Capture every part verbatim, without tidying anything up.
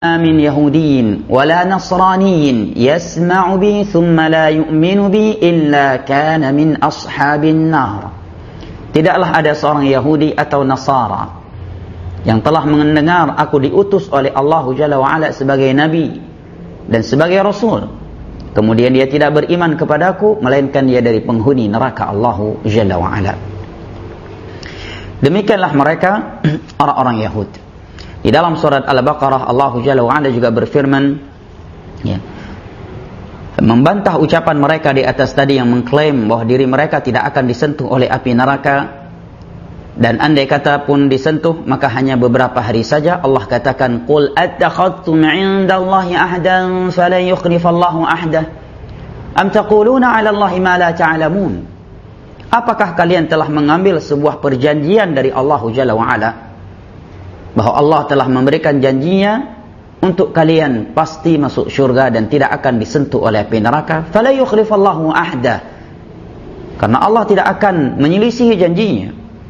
من يهودي ولا نصراني يسمع بي ثم لا يؤمن بي إلا كان من أصحاب النار. Tidaklah ada seorang Yahudi atau Nasara yang telah mendengar aku diutus oleh Allah Jalla wa'ala sebagai Nabi dan sebagai Rasul, kemudian dia tidak beriman kepadaku, melainkan dia dari penghuni neraka Allah Jalla wa'ala. Demikianlah mereka orang-orang Yahudi. Di dalam surat Al-Baqarah Allah Jalla wa'ala juga berfirman, ya, membantah ucapan mereka di atas tadi yang mengklaim bahwa diri mereka tidak akan disentuh oleh api neraka, dan andai kata pun disentuh maka hanya beberapa hari saja. Allah katakan, qul attakhadtum 'indallahi ahdan falan yukhlifallahu ahdah am taquluna 'ala Allahi ma la ta'lamun. Apakah kalian telah mengambil sebuah perjanjian dari Allah Jalla wa'ala bahwa Allah telah memberikan janjinya untuk kalian pasti masuk syurga dan tidak akan disentuh oleh api neraka? Fala yukhlifallahu ahda, karena Allah tidak akan menyelisihi janjinya.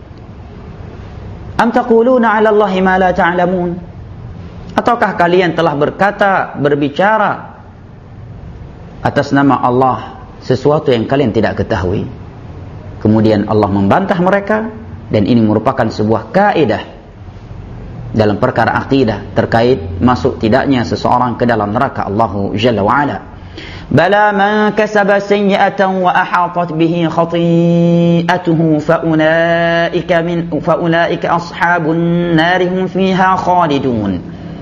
Am taquluna 'ala Allahi ma la ta'lamun, ataukah kalian telah berkata, berbicara atas nama Allah sesuatu yang kalian tidak ketahui? Kemudian Allah membantah mereka, dan ini merupakan sebuah kaidah dalam perkara akidah terkait masuk tidaknya seseorang ke dalam neraka Allah Jalla wa'ala. Bala man kasaba sayyi'atan wa ahatat bihi khati'atuhu fa ulaika min fa ulaika ashabun nar hum fiha khalidun.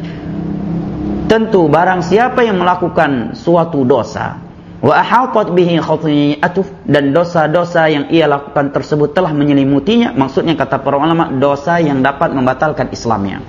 Tentu barang siapa yang melakukan suatu dosa, wa ahatat bihi khati'atuhu, dan dosa-dosa yang ia lakukan tersebut telah menyelimutinya, maksudnya kata para ulama dosa yang dapat membatalkan Islamnya,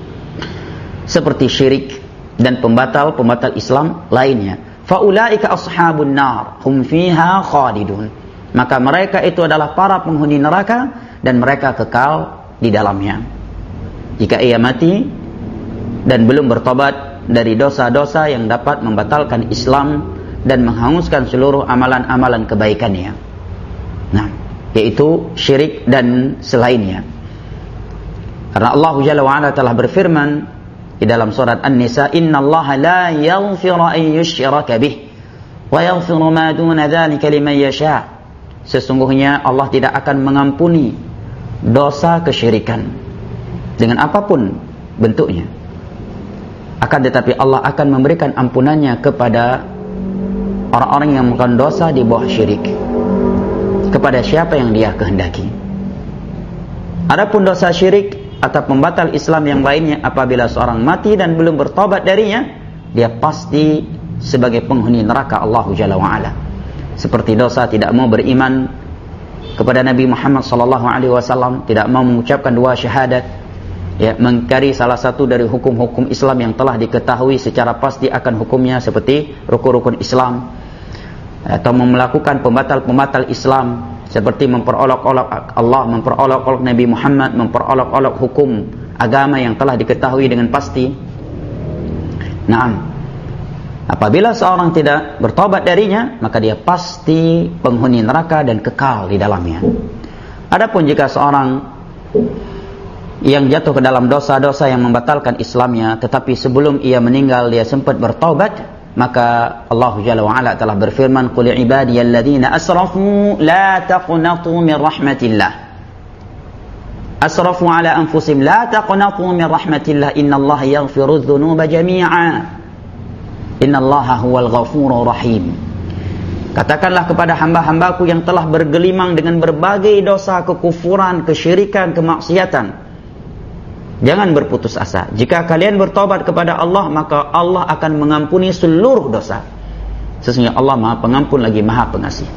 seperti syirik dan pembatal-pembatal Islam lainnya. Faulaika ashabun nar hum fiha khalidun, maka mereka itu adalah para penghuni neraka dan mereka kekal di dalamnya. Jika ia mati dan belum bertobat dari dosa-dosa yang dapat membatalkan Islam dan menghanguskan seluruh amalan-amalan kebaikannya, nah, yaitu syirik dan selainnya. Karena Allah Jalla wa'ala telah berfirman di dalam surat An-Nisa, innallaha la yaghfiru an yushraka bih wa yaghfiru ma duna dzalika liman yasha. Sesungguhnya Allah tidak akan mengampuni dosa kesyirikan dengan apapun bentuknya, akan tetapi Allah akan memberikan ampunannya kepada orang-orang yang melakukan dosa di bawah syirik, kepada siapa yang dia kehendaki. Adapun dosa syirik atau pembatal Islam yang lainnya, apabila seorang mati dan belum bertobat darinya, dia pasti sebagai penghuni neraka Allah Jalla wa'ala. Seperti dosa tidak mau beriman kepada Nabi Muhammad sallallahu alaihi wasallam, tidak mau mengucapkan dua syahadat, ya, mengingkari salah satu dari hukum-hukum Islam yang telah diketahui secara pasti akan hukumnya seperti rukun-rukun Islam, atau melakukan pembatal-pembatal Islam seperti memperolok-olok Allah, memperolok-olok Nabi Muhammad, memperolok-olok hukum agama yang telah diketahui dengan pasti. Naam, apabila seorang tidak bertobat darinya, maka dia pasti penghuni neraka dan kekal di dalamnya. Adapun jika seorang yang jatuh ke dalam dosa-dosa yang membatalkan Islamnya, tetapi sebelum ia meninggal dia sempat bertaubat, maka Allah Jalla wa'ala telah berfirman, qul ibadiyalladzina asrafu la taqnatu min rahmatillah, asrafu ala anfusihim la taqnatu min rahmatillah, innallaha yaghfiru dzunuba jami'a, innallaha huwal ghafurur rahim. Katakanlah kepada hamba-hambaku yang telah bergelimang dengan berbagai dosa, kekufuran, kesyirikan, kemaksiatan, jangan berputus asa. Jika kalian bertobat kepada Allah, maka Allah akan mengampuni seluruh dosa. Sesungguhnya Allah Maha Pengampun lagi Maha Pengasih.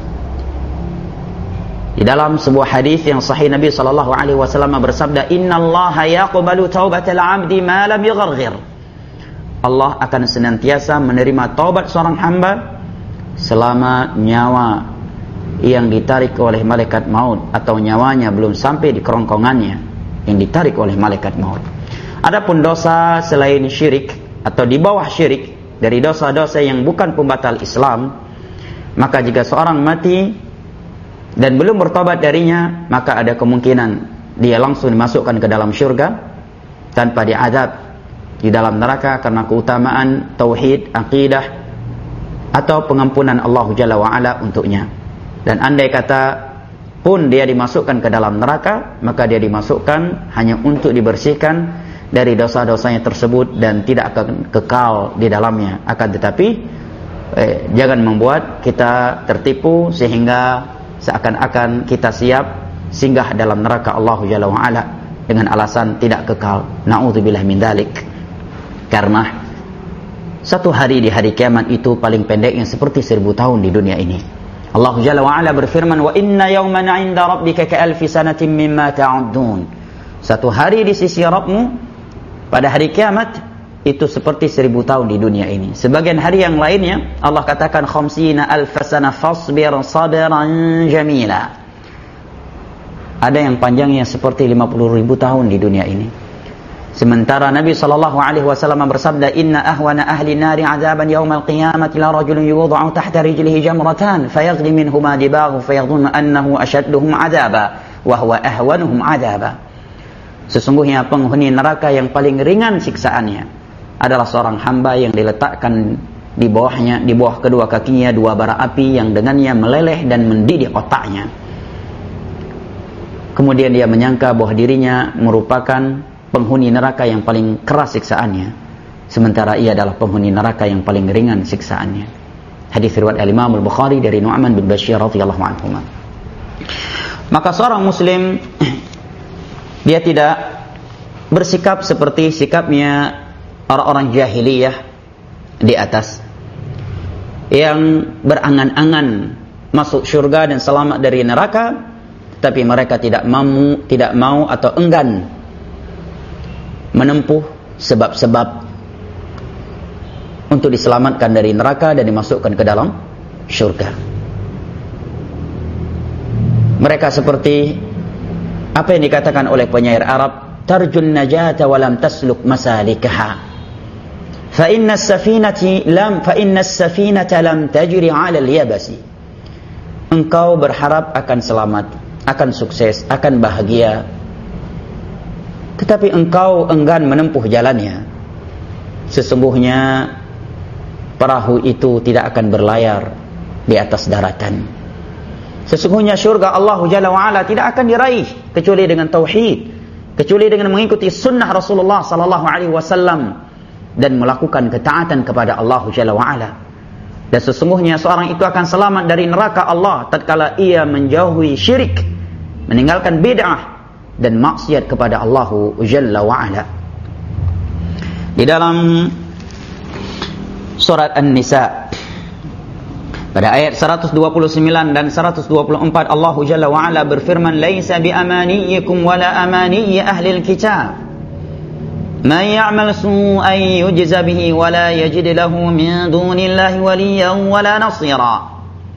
Di dalam sebuah hadis yang sahih, Nabi sallallahu alaihi wasallam bersabda, innallaha yaqbalu taubatal 'abdi ma lam yugharghir. Allah akan senantiasa menerima taubat seorang hamba selama nyawa yang ditarik oleh malaikat maut atau nyawanya belum sampai di kerongkongannya yang ditarik oleh malaikat maut. Adapun dosa selain syirik atau di bawah syirik dari dosa-dosa yang bukan pembatal Islam, maka jika seorang mati dan belum bertobat darinya, maka ada kemungkinan dia langsung dimasukkan ke dalam syurga tanpa diazab di dalam neraka karena keutamaan tauhid, akidah, atau pengampunan Allah Jalla wa'ala untuknya. Dan andai kata pun dia dimasukkan ke dalam neraka, maka dia dimasukkan hanya untuk dibersihkan dari dosa-dosanya tersebut dan tidak akan kekal di dalamnya. Akan tetapi eh, jangan membuat kita tertipu sehingga seakan-akan kita siap singgah dalam neraka Allah Jalla wa'ala dengan alasan tidak kekal. Na'udzubillah min dzalik. Karena satu hari di hari kiamat itu paling pendeknya seperti seribu tahun di dunia ini. Allah Jalla wa'ala berfirman, wa inna yawman 'inda rabbika ka'alfi sanatin mimma ta'uddun. Satu hari di sisi Rabbmu pada hari kiamat itu seperti seribu tahun di dunia ini. Sebagian hari yang lainnya Allah katakan khamsina alfasana fasbir sabran jamila. Ada yang panjangnya seperti lima puluh ribu tahun di dunia ini. Sementara Nabi sallallahu alaihi wasallam bersabda, inna ahwana ahli nari 'adzaban yaumal qiyamati la rajulun yuwad'u tahta rijlihi jamratan fayaghli minhuma dibaghu fayadhunnu annahu ashadduhum 'adzaba wa huwa ahwanuhum 'adzaba. Sesungguhnya penghuni neraka yang paling ringan siksaannya adalah seorang hamba yang diletakkan di bawahnya, di bawah kedua kakinya dua bara api yang dengannya meleleh dan mendidih otaknya. Kemudian dia menyangka bahwa dirinya merupakan penghuni neraka yang paling keras siksaannya, sementara ia adalah penghuni neraka yang paling ringan siksaannya. Hadis riwayat Al-Imam Al-Bukhari dari Nu'man bin Bashir radhiyallahu anhu. Maka seorang muslim dia tidak bersikap seperti sikapnya orang-orang jahiliyah di atas yang berangan-angan masuk surga dan selamat dari neraka, tapi mereka tidak mau, tidak mau atau enggan menempuh sebab-sebab untuk diselamatkan dari neraka dan dimasukkan ke dalam syurga. Mereka seperti apa yang dikatakan oleh penyair Arab, tarjun najata wa lam tasluk masalikaha fa inna as-safinati lam fa inna as-safinata lam tajri 'ala al-yabasi. Engkau berharap akan selamat, akan sukses, akan bahagia, tetapi engkau enggan menempuh jalannya. Sesungguhnya perahu itu tidak akan berlayar di atas daratan. Sesungguhnya syurga Allah Jalla wa'ala tidak akan diraih kecuali dengan tauhid, kecuali dengan mengikuti sunnah Rasulullah sallallahu alaihi wasallam dan melakukan ketaatan kepada Allah Jalla wa'ala. Dan sesungguhnya seorang itu akan selamat dari neraka Allah tatkala ia menjauhi syirik, meninggalkan bid'ah dan maksiat kepada Allah Jalla wa'ala. Di dalam surat An-Nisa pada ayat seratus dua puluh sembilan dan seratus dua puluh empat Allah Jalla wa'ala berfirman, laisa bi amaniyikum wala amaniyi ahli al-kitab man ya'mal su'an yujza bihi wala yajid lahu min dunillahi waliyan wala nasira.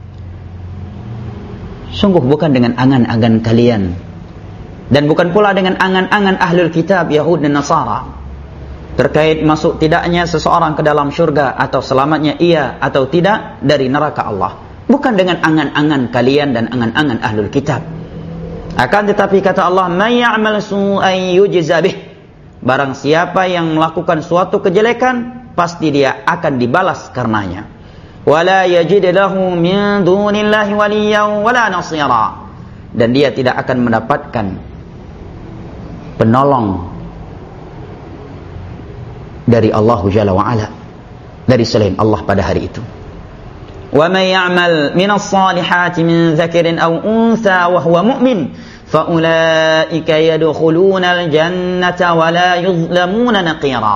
Sungguh bukan dengan angan-angan kalian dan bukan pula dengan angan-angan ahlul kitab Yahud dan Nasara terkait masuk tidaknya seseorang ke dalam syurga atau selamatnya ia atau tidak dari neraka Allah. Bukan dengan angan-angan kalian dan angan-angan ahlul kitab. Akan tetapi kata Allah, may ya'mal su'an yujza bih. Barang siapa yang melakukan suatu kejelekan, pasti dia akan dibalas karenanya. Wala yajid lahu min dunillahi waliyyan wala nasira. Dan dia tidak akan mendapatkan penolong dari Allah Jalla wa'ala, dari selain Allah pada hari itu. Wa may ya'mal minas salihati min dzakarin aw untha wa huwa mu'min fa ulaika yadkhuluna al-jannata wa la yuzlamuna naqira.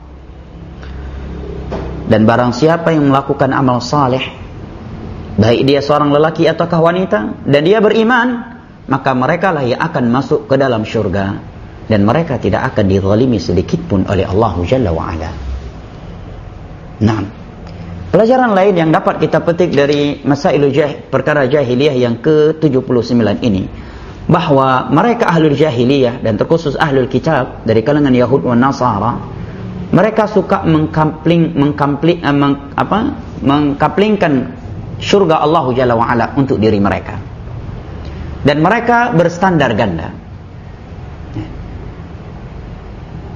Dan barang siapa yang melakukan amal saleh, baik dia seorang lelaki ataukah wanita, dan dia beriman, maka mereka lah yang akan masuk ke dalam syurga dan mereka tidak akan dizalimi sedikit pun oleh Allah Jalla wa'ala. Nah, pelajaran lain yang dapat kita petik dari Masailul Jah, perkara jahiliyah yang ke tujuh puluh sembilan ini, bahwa mereka ahlul jahiliyah dan terkhusus ahlul kitab dari kalangan Yahud dan Nasara, mereka suka mengkampling, mengkampling, eh, meng, apa, mengkaplingkan syurga Allah Jalla wa'ala untuk diri mereka. Dan mereka berstandar ganda.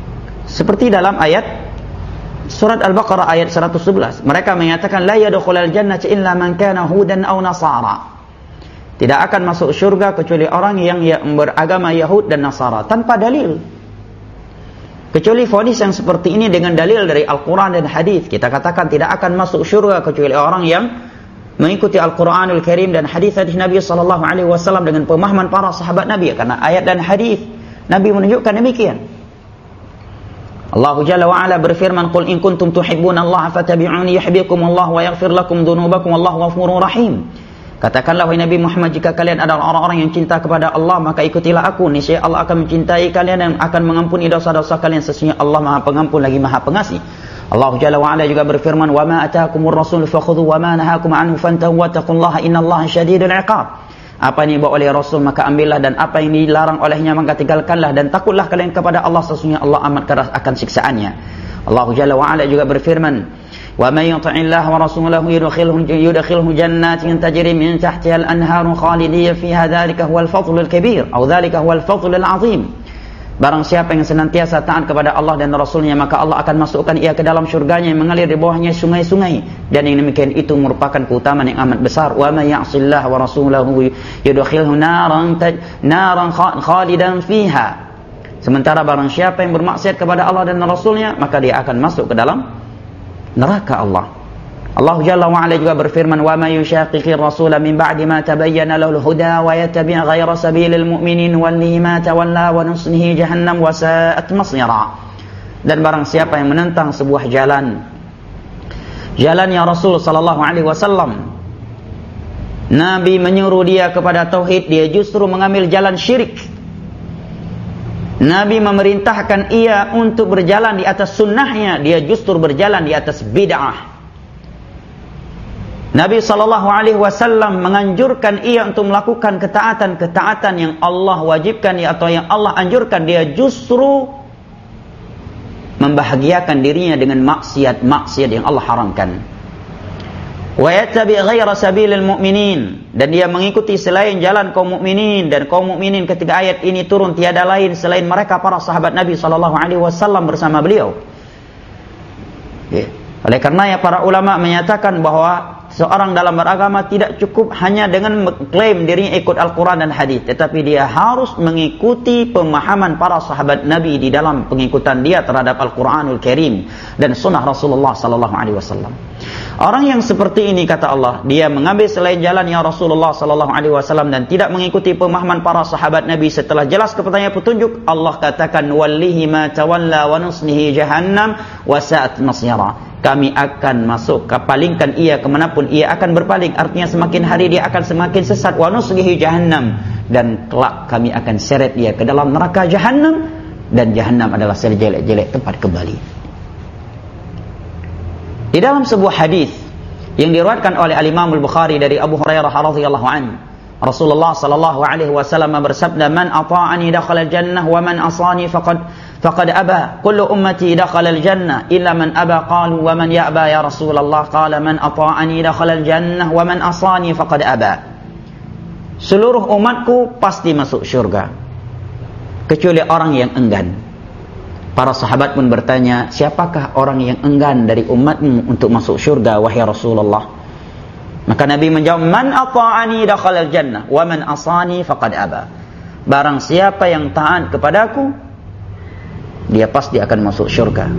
Seperti dalam ayat surat Al-Baqarah ayat seratus sebelas, mereka mengatakan la yadkhulul jannata illa man kana hudan aw nasara. Tidak akan masuk surga kecuali orang yang, yang beragama Yahud dan Nasara, tanpa dalil. Kecuali vonis yang seperti ini dengan dalil dari Al-Quran dan Hadis, kita katakan tidak akan masuk surga kecuali orang yang mengikuti Al-Quranul Karim dan hadis-hadis Nabi sallallahu alaihi wasallam dengan pemahaman para sahabat Nabi, karena ayat dan hadis Nabi menunjukkan demikian. Allah Jalla wa Ala berfirman, "Qul in kuntum tuhibbunallaha fattabi'uni yuhibbukumullahu wa yaghfir lakum dzunubakum wallahu ghafurur rahim." Katakanlah wahai Nabi Muhammad, jika kalian adalah orang-orang yang cinta kepada Allah, maka ikutilah aku, niscaya Allah akan mencintai kalian dan akan mengampuni dosa-dosa kalian, sesungguhnya Allah Maha Pengampun lagi Maha Pengasih. Allah Jalla wa Ala juga berfirman, "Wa ma ataakumur rasul fakhudhu wa ma nahakum anhu fantahu wattaqullaha innallaha syadidul 'iqab." Apa yang dibawa oleh Rasul maka ambillah, dan apa yang dilarang olehnya maka tinggalkanlah, dan takutlah kalian kepada Allah, sesungguhnya Allah amat keras akan siksaannya. Allah Jalla wa Ala juga berfirman, "Wa may yuti'illah wa rasulahu yudkhilhu yudkhilhu jannatin tajri min tahtiha al-anharu khalidina fiha dzalika huwal fadlul kabir atau dzalika huwal fadlul 'azim." Barang siapa yang senantiasa taat kepada Allah dan Rasulnya, maka Allah akan masukkan ia ke dalam syurganya yang mengalir di bawahnya sungai-sungai, dan yang demikian itu merupakan keutamaan yang amat besar. Wa may ya'sillah wa rasulahu yudkhilhu naran naran khalidan fiha. Sementara barang siapa yang bermaksiat kepada Allah dan Rasulnya, maka dia akan masuk ke dalam neraka Allah. Allah Jalla wa Ala juga berfirman, "Wa may yushaqiqir rasula min ba'di ma tabayyana lahul huda wa yattabi' ghayra sabilil mu'minin wallahi ma tawalla wa nuslihi jahannam wa sa'at masira." Dan barang siapa yang menentang sebuah jalan, jalannya Rasul sallallahu alaihi wasallam, Nabi menyuruh dia kepada tauhid, dia justru mengambil jalan syirik. Nabi memerintahkan ia untuk berjalan di atas sunnahnya, dia justru berjalan di atas bid'ah. Nabi sallallahu alaihi wasallam menganjurkan ia untuk melakukan ketaatan-ketaatan yang Allah wajibkan atau yang Allah anjurkan, dia justru membahagiakan dirinya dengan maksiat-maksiat yang Allah haramkan. Wa yattabi' ghaira sabilil mu'minin, dan dia mengikuti selain jalan kaum mukminin, dan kaum mukminin ketika ayat ini turun tiada lain selain mereka para sahabat Nabi sallallahu alaihi wasallam bersama beliau. Yeah. Oleh karenanya para ulama menyatakan bahwa seorang dalam beragama tidak cukup hanya dengan mengklaim dirinya ikut Al-Quran dan Hadis, tetapi dia harus mengikuti pemahaman para sahabat Nabi di dalam pengikutan dia terhadap Al-Quranul Karim dan Sunnah Rasulullah Sallallahu Alaihi Wasallam. Orang yang seperti ini, kata Allah, dia mengambil selain jalannya Rasulullah Sallallahu Alaihi Wasallam dan tidak mengikuti pemahaman para sahabat Nabi setelah jelas kepadanya petunjuk. Allah katakan, "Wallihi ma tawalla wa nuslihi jahannam wa sa'at masira." Kami akan masuk, palingkan ia kemanapun ia akan berpaling, artinya semakin hari dia akan semakin sesat. Wa nuslihi jahannam, dan kelak kami akan seret dia ke dalam neraka jahannam, dan jahannam adalah sejelek-jelek tempat kembali. Di dalam sebuah hadis yang diriwayatkan oleh Al-Imam Al-Bukhari dari Abu Hurairah radhiyallahu anhu, Rasulullah sallallahu alaihi wasallam bersabda, "Man ata'ani dakhala al-jannah wa man asani faqad faqad aba. Kullu ummati dakhala al-jannah illa man aba." Qalu, "Wa man ya'ba ya Rasulullah?" Qala, "Man ata'ani dakhala al-jannah wa man asani faqad aba." Seluruh umatku pasti masuk syurga kecuali orang yang enggan. Para sahabat pun bertanya, "Siapakah orang yang enggan dari umatmu untuk masuk syurga wahai Rasulullah?" Maka Nabi menjawab, "Man ata'ani dakhala al-jannah wa man asani faqad aba." Barang siapa yang taat kepadaku, dia pasti akan masuk syurga.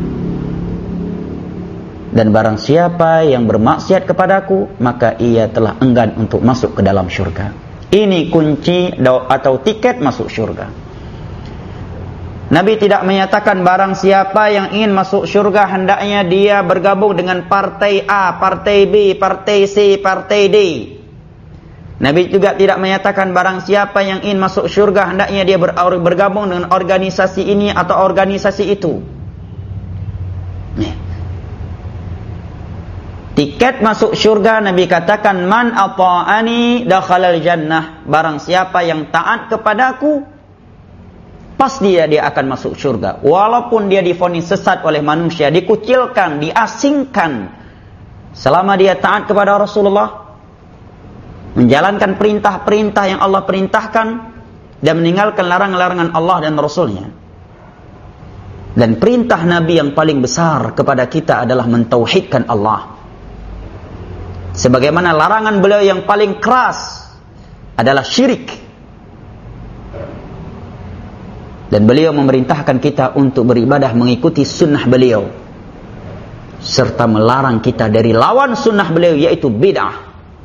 Dan barang siapa yang bermaksiat kepadaku, maka ia telah enggan untuk masuk ke dalam syurga. Ini kunci atau tiket masuk syurga. Nabi tidak menyatakan barang siapa yang ingin masuk syurga hendaknya dia bergabung dengan partai A, partai B, partai C, partai D. Nabi juga tidak menyatakan barang siapa yang ingin masuk syurga hendaknya dia bergabung dengan organisasi ini atau organisasi itu. Nih. Tiket masuk syurga Nabi katakan, "Man ata'ani dakhalal jannah." Barang siapa yang taat kepadaku, pasti dia, dia akan masuk syurga. Walaupun dia divonis sesat oleh manusia, dikucilkan, diasingkan, selama dia taat kepada Rasulullah, menjalankan perintah-perintah yang Allah perintahkan, dan meninggalkan larangan-larangan Allah dan Rasulnya. Dan perintah Nabi yang paling besar kepada kita adalah mentauhidkan Allah. Sebagaimana larangan beliau yang paling keras adalah syirik. Dan beliau memerintahkan kita untuk beribadah mengikuti sunnah beliau, serta melarang kita dari lawan sunnah beliau, yaitu bid'ah.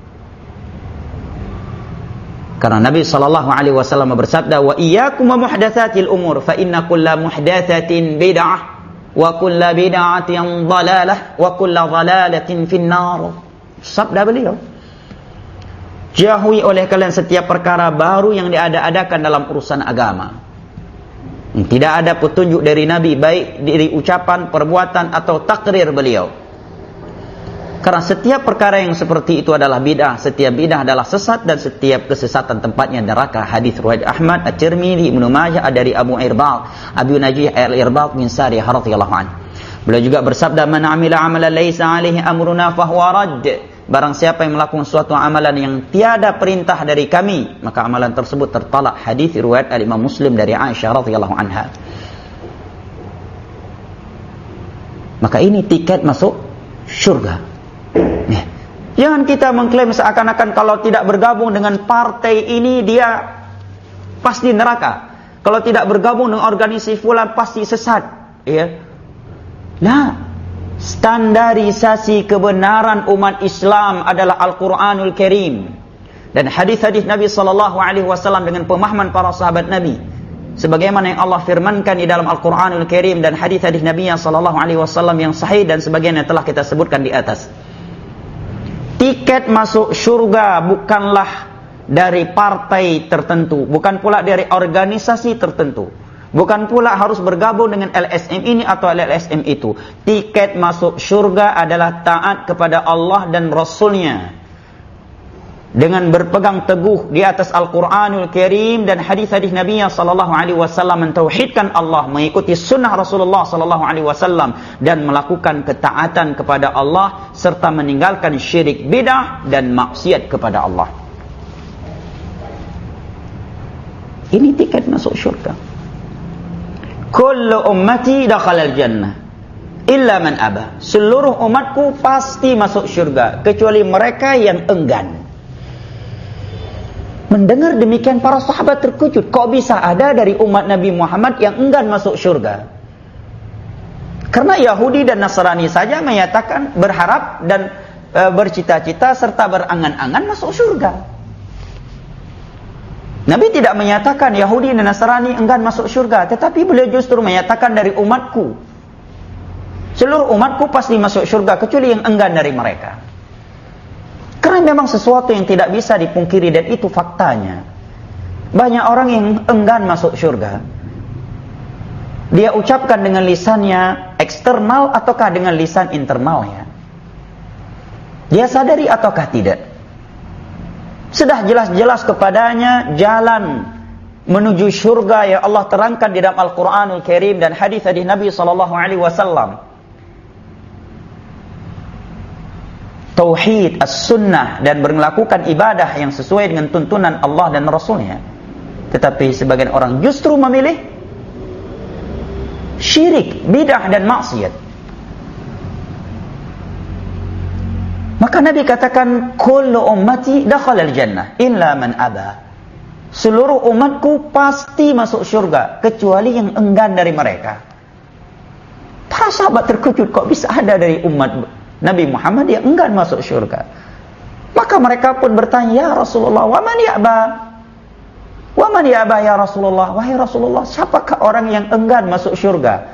Karena Nabi sallallahu alaihi wasallam bersabda, "Wa iyyakum wa muhdatsatil umur, fa inna kulla muhdatsatin bid'ah, wa kulla bid'atin dhalalah, wa kulla dhalalatin finnar." Sabda beliau, jauhi oleh kalian setiap perkara baru yang diada-adakan dalam urusan agama. Tidak ada petunjuk dari Nabi, baik dari ucapan, perbuatan, atau takrir beliau. Karena setiap perkara yang seperti itu adalah bid'ah, setiap bid'ah adalah sesat, dan setiap kesesatan tempatnya neraka. Hadis riwayat Ahmad, At-Tirmidzi, Ibnu Majah dari Abu Irbad, Abu Najih Al-Irbad bin Sariyah radhiyallahu anhu. Beliau juga bersabda, "Man 'amila 'amalan laisa 'alaihi amruna fahuwa radd." Barang siapa yang melakukan suatu amalan yang tiada perintah dari kami, maka amalan tersebut tertolak. Hadis riwayat Al-Imam Muslim dari Aisyah radhiyallahu anha. Maka ini tiket masuk surga. Ya. Jangan kita mengklaim seakan-akan kalau tidak bergabung dengan partai ini dia pasti neraka. Kalau tidak bergabung dengan organisasi fulan pasti sesat. Ya. Nah, standarisasi kebenaran umat Islam adalah Al-Quranul Karim dan hadis-hadis Nabi sallallahu alaihi wasallam dengan pemahaman para sahabat Nabi, sebagaimana yang Allah firmankan di dalam Al-Quranul Karim dan hadis-hadis Nabi sallallahu alaihi wasallam yang sahih dan sebagainya telah kita sebutkan di atas. Tiket masuk surga bukanlah dari partai tertentu, bukan pula dari organisasi tertentu, bukan pula harus bergabung dengan L S M ini atau L S M itu. Tiket masuk surga adalah taat kepada Allah dan Rasulnya, dengan berpegang teguh di atas Al-Quranul Karim dan hadis-hadis Nabi sallallahu alaihi wasallam, mentauhidkan Allah, mengikuti sunnah Rasulullah sallallahu alaihi wasallam, dan melakukan ketaatan kepada Allah serta meninggalkan syirik, bid'ah dan maksiat kepada Allah. Ini tiket masuk surga. Kullu ummati dakhalal jannah illa man aba. Seluruh umatku pasti masuk surga kecuali mereka yang enggan. Mendengar demikian para sahabat terkejut. Kok bisa ada dari umat Nabi Muhammad yang enggan masuk surga? Karena Yahudi dan Nasrani saja menyatakan berharap dan e, bercita-cita serta berangan-angan masuk surga. Nabi tidak menyatakan Yahudi dan Nasrani enggan masuk surga, tetapi beliau justru menyatakan dari umatku, seluruh umatku pasti masuk surga kecuali yang enggan dari mereka. Karena memang sesuatu yang tidak bisa dipungkiri dan itu faktanya. Banyak orang yang enggan masuk surga. Dia ucapkan dengan lisannya eksternal ataukah dengan lisan internalnya. Dia sadari ataukah tidak. Sudah jelas-jelas kepadanya jalan menuju surga yang Allah terangkan di dalam Al-Quranul Karim dan hadis-hadis Nabi sallallahu alaihi wasallam. Tauhid, as-sunnah, dan melakukan ibadah yang sesuai dengan tuntunan Allah dan Rasulnya. Tetapi sebagian orang justru memilih syirik, bid'ah dan maksiat. Maka Nabi katakan, kullu ummati dakhalal jannah illa man aba. Seluruh umatku pasti masuk surga kecuali yang enggan dari mereka. Para sahabat terkejut, kok bisa ada dari umat Nabi Muhammad yang enggan masuk surga. Maka mereka pun bertanya, ya Rasulullah, wa man ya'ba? Wa man ya'ba ya Rasulullah? Wahai Rasulullah, siapakah orang yang enggan masuk surga?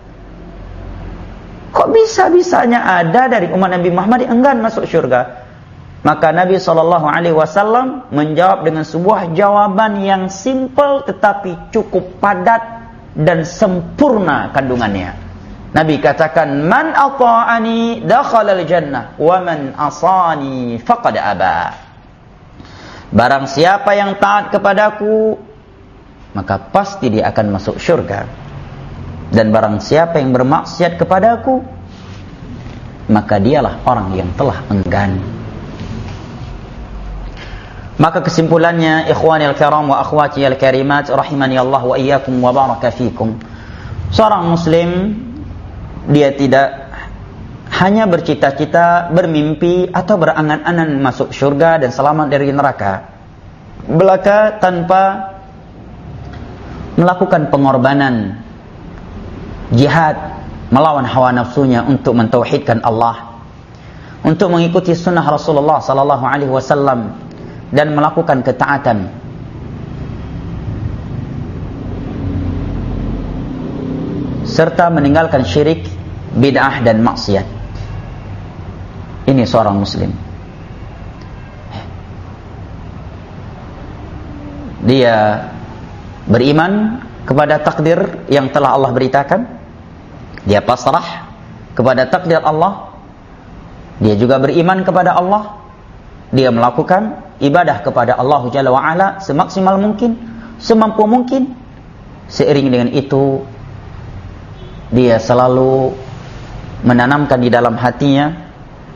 Kok bisa-bisanya ada dari umat Nabi Muhammad yang enggan masuk surga? Maka Nabi sallallahu alaihi wasallam menjawab dengan sebuah jawaban yang simple tetapi cukup padat dan sempurna kandungannya. Nabi katakan, man ata'ani dakhalal jannah wa man asani faqad aba. Barang siapa yang taat kepadaku, maka pasti dia akan masuk surga. Dan barang siapa yang bermaksiat kepadaku, maka dialah orang yang telah enggan. Maka kesimpulannya, ikhwani al-kiram wa akhwati al-karimat, rahimani Allah wa iyyakum wa baraka fikum, Seorang muslim dia tidak hanya bercita-cita, bermimpi atau berangan-angan masuk surga dan selamat dari neraka, belaka tanpa melakukan pengorbanan, jihad melawan hawa nafsunya untuk mentauhidkan Allah, untuk mengikuti sunnah Rasulullah sallallahu alaihi wasallam dan melakukan ketaatan. Serta meninggalkan syirik, bid'ah dan maksiat. Ini seorang muslim. Dia beriman kepada takdir yang telah Allah beritakan. Dia pasrah kepada takdir Allah. Dia juga beriman kepada Allah. Dia melakukan ibadah kepada Allah Jalla wa'ala semaksimal mungkin, semampu mungkin. Seiring dengan itu, dia selalu menanamkan di dalam hatinya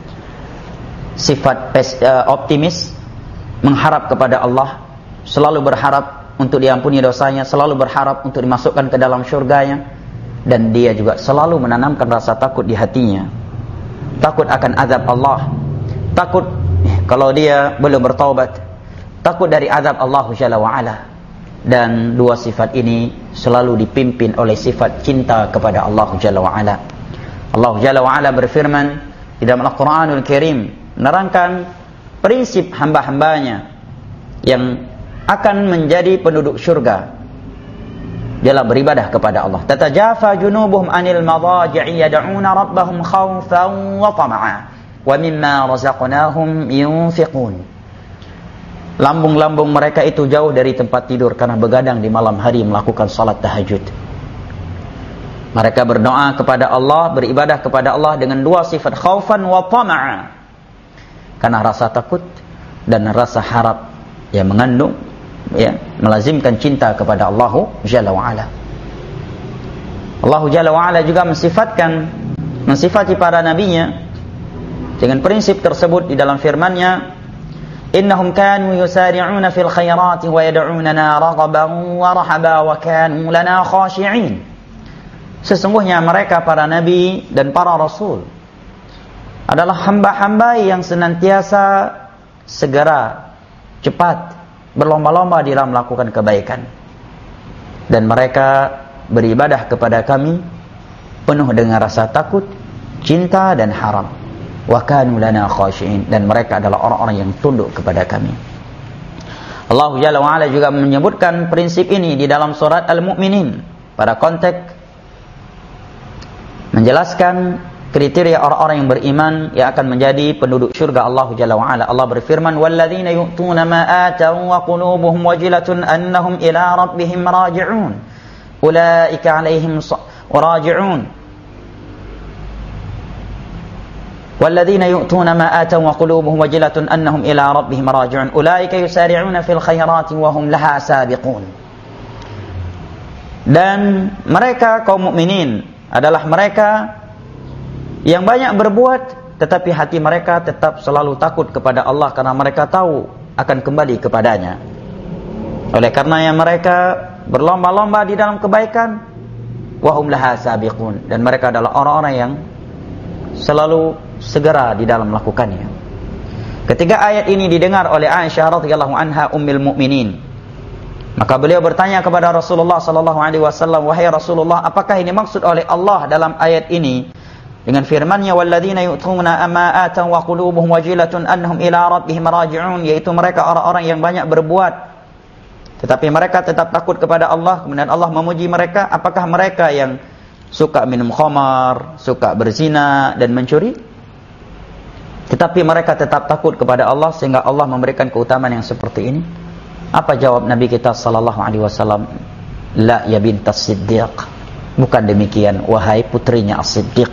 sifat optimis, mengharap kepada Allah, selalu berharap untuk diampuni dosanya, selalu berharap untuk dimasukkan ke dalam syurganya, dan dia juga selalu menanamkan rasa takut di hatinya, takut akan azab Allah, takut kalau dia belum bertaubat, takut dari azab Allah Jalla wa'ala. Dan dua sifat ini selalu dipimpin oleh sifat cinta kepada Allah Jalla wa'ala. Allah Jalla wa'ala berfirman di dalam Al-Quranul Karim, menerangkan prinsip hamba-hambanya yang akan menjadi penduduk syurga dalam beribadah kepada Allah. Tatajafa junubuhum anil madaji'i yad'una rabbahum khawfan wa tama'a wa mimma razaqnahum yunfiqun. Lambung-lambung mereka itu jauh dari tempat tidur karena begadang di malam hari melakukan salat tahajud. Mereka berdoa kepada Allah, beribadah kepada Allah dengan dua sifat, khaufan wa tama'a, karena rasa takut dan rasa harap yang mengandung, ya, melazimkan cinta kepada Allah Jalla wa'ala. Allah Jalla wa'ala juga mensifatkan mensifati para nabinya dengan prinsip tersebut di dalam firman-Nya, innahum kanu yusari'una fil khairati wa yad'unana raghaban wa rahaba wa kanu lana khashi'in. Sesungguhnya mereka para nabi dan para rasul adalah hamba-hamba yang senantiasa segera, cepat, berlomba-lomba di dalam melakukan kebaikan. Dan mereka beribadah kepada kami penuh dengan rasa takut, cinta dan harap. Wa kanu lana khashi'in, dan mereka adalah orang-orang yang tunduk kepada kami. Allah Jalla wa'ala juga menyebutkan prinsip ini di dalam surat Al-Mu'minin pada konteks menjelaskan kriteria orang-orang yang beriman yang akan menjadi penduduk syurga Allah Jalla wa'ala. Allah berfirman, walladzina yu'tuna ma ataw wa qulubuhum wajilatun annahum ila rabbihim raji'un ulaika alaihim raji'un walladzina yu'tuna ma ataw wa qulubuhum wajilatun annahum ila rabbihim raji'un ulaika yusari'una fil khairati wa hum laha sabiqun. Dan mereka kaum mukminin adalah mereka yang banyak berbuat, tetapi hati mereka tetap selalu takut kepada Allah karena mereka tahu akan kembali kepadanya. Oleh karenanya mereka berlomba-lomba di dalam kebaikan, wahum laha sabiqun, dan mereka adalah orang-orang yang selalu segera di dalam melakukannya. Ketika ayat ini didengar oleh Aisyah radhiyallahu anha ummul mukminin, maka beliau bertanya kepada Rasulullah sallallahu alaihi wasallam, wahai Rasulullah, apakah ini maksud oleh Allah dalam ayat ini dengan firman-Nya walladzina yu'tuna ma ataw wa qulubuhum wajilatun annahum ila rabbihim raji'un, yaitu mereka orang-orang yang banyak berbuat tetapi mereka tetap takut kepada Allah, kemudian Allah memuji mereka, apakah mereka yang suka minum khamar, suka berzina dan mencuri, tetapi mereka tetap takut kepada Allah sehingga Allah memberikan keutamaan yang seperti ini? Apa jawab Nabi kita sallallahu alaihi wasallam? La ya bintas Siddiq, bukan demikian wahai putrinya As-Siddiq.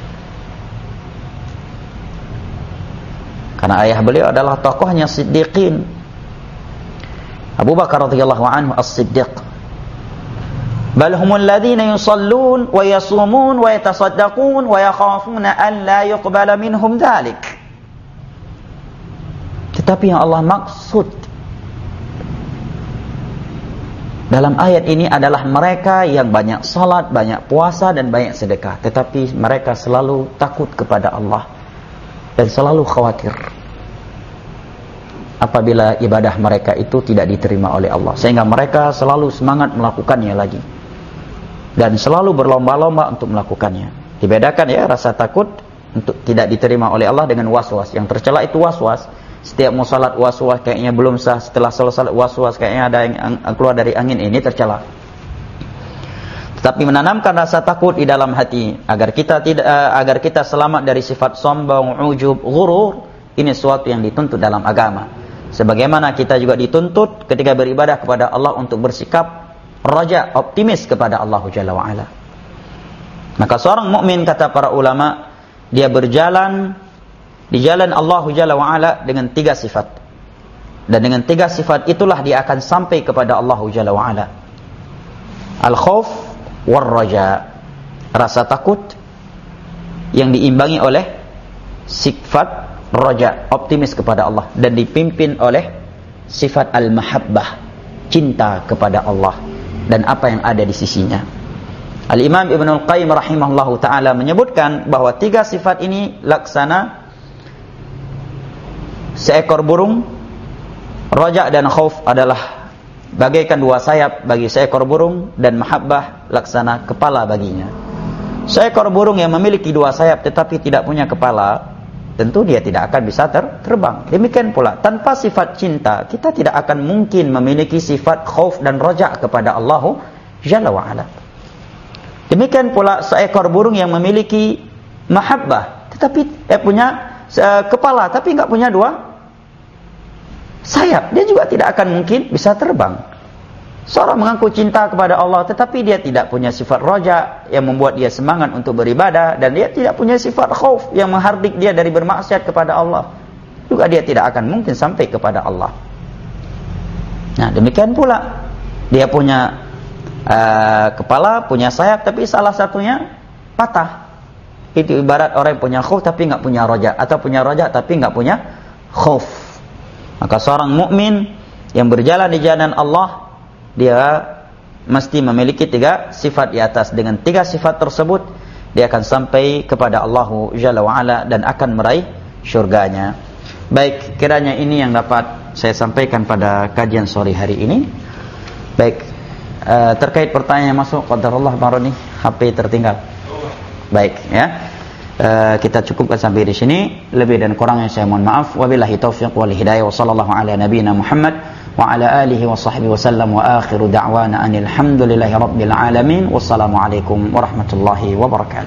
Karena ayah beliau adalah tokohnya Siddiqin, Abu Bakar radhiyallahu anhu As-Siddiq. Bal humul ladzina yusallun wa yasumun wa yatasaddaqun wa yakhafuna an la yuqbala minhum dzalik. Tetapi yang Allah maksud dalam ayat ini adalah mereka yang banyak salat, banyak puasa dan banyak sedekah, tetapi mereka selalu takut kepada Allah dan selalu khawatir apabila ibadah mereka itu tidak diterima oleh Allah, sehingga mereka selalu semangat melakukannya lagi dan selalu berlomba-lomba untuk melakukannya. Dibedakan ya rasa takut untuk tidak diterima oleh Allah dengan was-was. Yang tercela itu was-was. Setiap mau salat was-was kayaknya belum sah, setelah selesai was-was kayaknya ada yang keluar dari angin, ini tercela. Tetapi menanamkan rasa takut di dalam hati agar kita tidak uh, agar kita selamat dari sifat sombong, ujub, ghurur, ini sesuatu yang dituntut dalam agama. Sebagaimana kita juga dituntut ketika beribadah kepada Allah untuk bersikap raja, optimis kepada Allah Jalla wa Ala. Maka seorang mukmin, kata para ulama, dia berjalan di jalan Allah Jalla wa Ala dengan tiga sifat. Dan dengan tiga sifat itulah dia akan sampai kepada Allah Jalla wa Ala. Al-khauf war-raja, rasa takut yang diimbangi oleh sifat raja, optimis kepada Allah, dan dipimpin oleh sifat al-mahabbah, cinta kepada Allah dan apa yang ada di sisinya. Al-Imam Ibnul Qayyim rahimahullahu ta'ala menyebutkan bahwa tiga sifat ini laksana seekor burung. Raja dan khauf adalah bagaikan dua sayap bagi seekor burung, dan mahabbah laksana kepala baginya. Seekor burung yang memiliki dua sayap tetapi tidak punya kepala, tentu dia tidak akan bisa ter terbang. Demikian pula tanpa sifat cinta, kita tidak akan mungkin memiliki sifat khauf dan raja kepada Allah Jalla wa Ala. Demikian pula seekor burung yang memiliki mahabbah tetapi eh, punya uh, kepala tapi enggak punya dua sayap, dia juga tidak akan mungkin bisa terbang. Seorang mengaku cinta kepada Allah tetapi dia tidak punya sifat raja yang membuat dia semangat untuk beribadah, dan dia tidak punya sifat khauf yang menghardik dia dari bermaksiat kepada Allah, juga dia tidak akan mungkin sampai kepada Allah. Nah, demikian pula dia punya uh, kepala, punya sayap, tapi salah satunya patah. Itu ibarat orang yang punya khauf tapi enggak punya raja, atau punya raja tapi enggak punya khauf. Maka seorang mukmin yang berjalan di jalan Allah, dia mesti memiliki tiga sifat di atas. Dengan tiga sifat tersebut, dia akan sampai kepada Allah Jalla wa Ala dan akan meraih syurganya. Baik, kiranya ini yang dapat saya sampaikan pada kajian sore hari ini. Baik, uh, terkait pertanyaan yang masuk, qadarullah maroni, H P tertinggal. Baik, ya. Uh, kita cukupkan sampai di sini. Lebih dan kurangnya saya mohon maaf. Wabillahi taufiq wal hidayah. Wa sallallahu ala nabiyyina Muhammad wa ala alihi wa sahbihi wa sallam. Wa akhiru da'wana anil hamdulillahi rabbil alamin. Wassalamualaikum warahmatullahi wabarakatuh.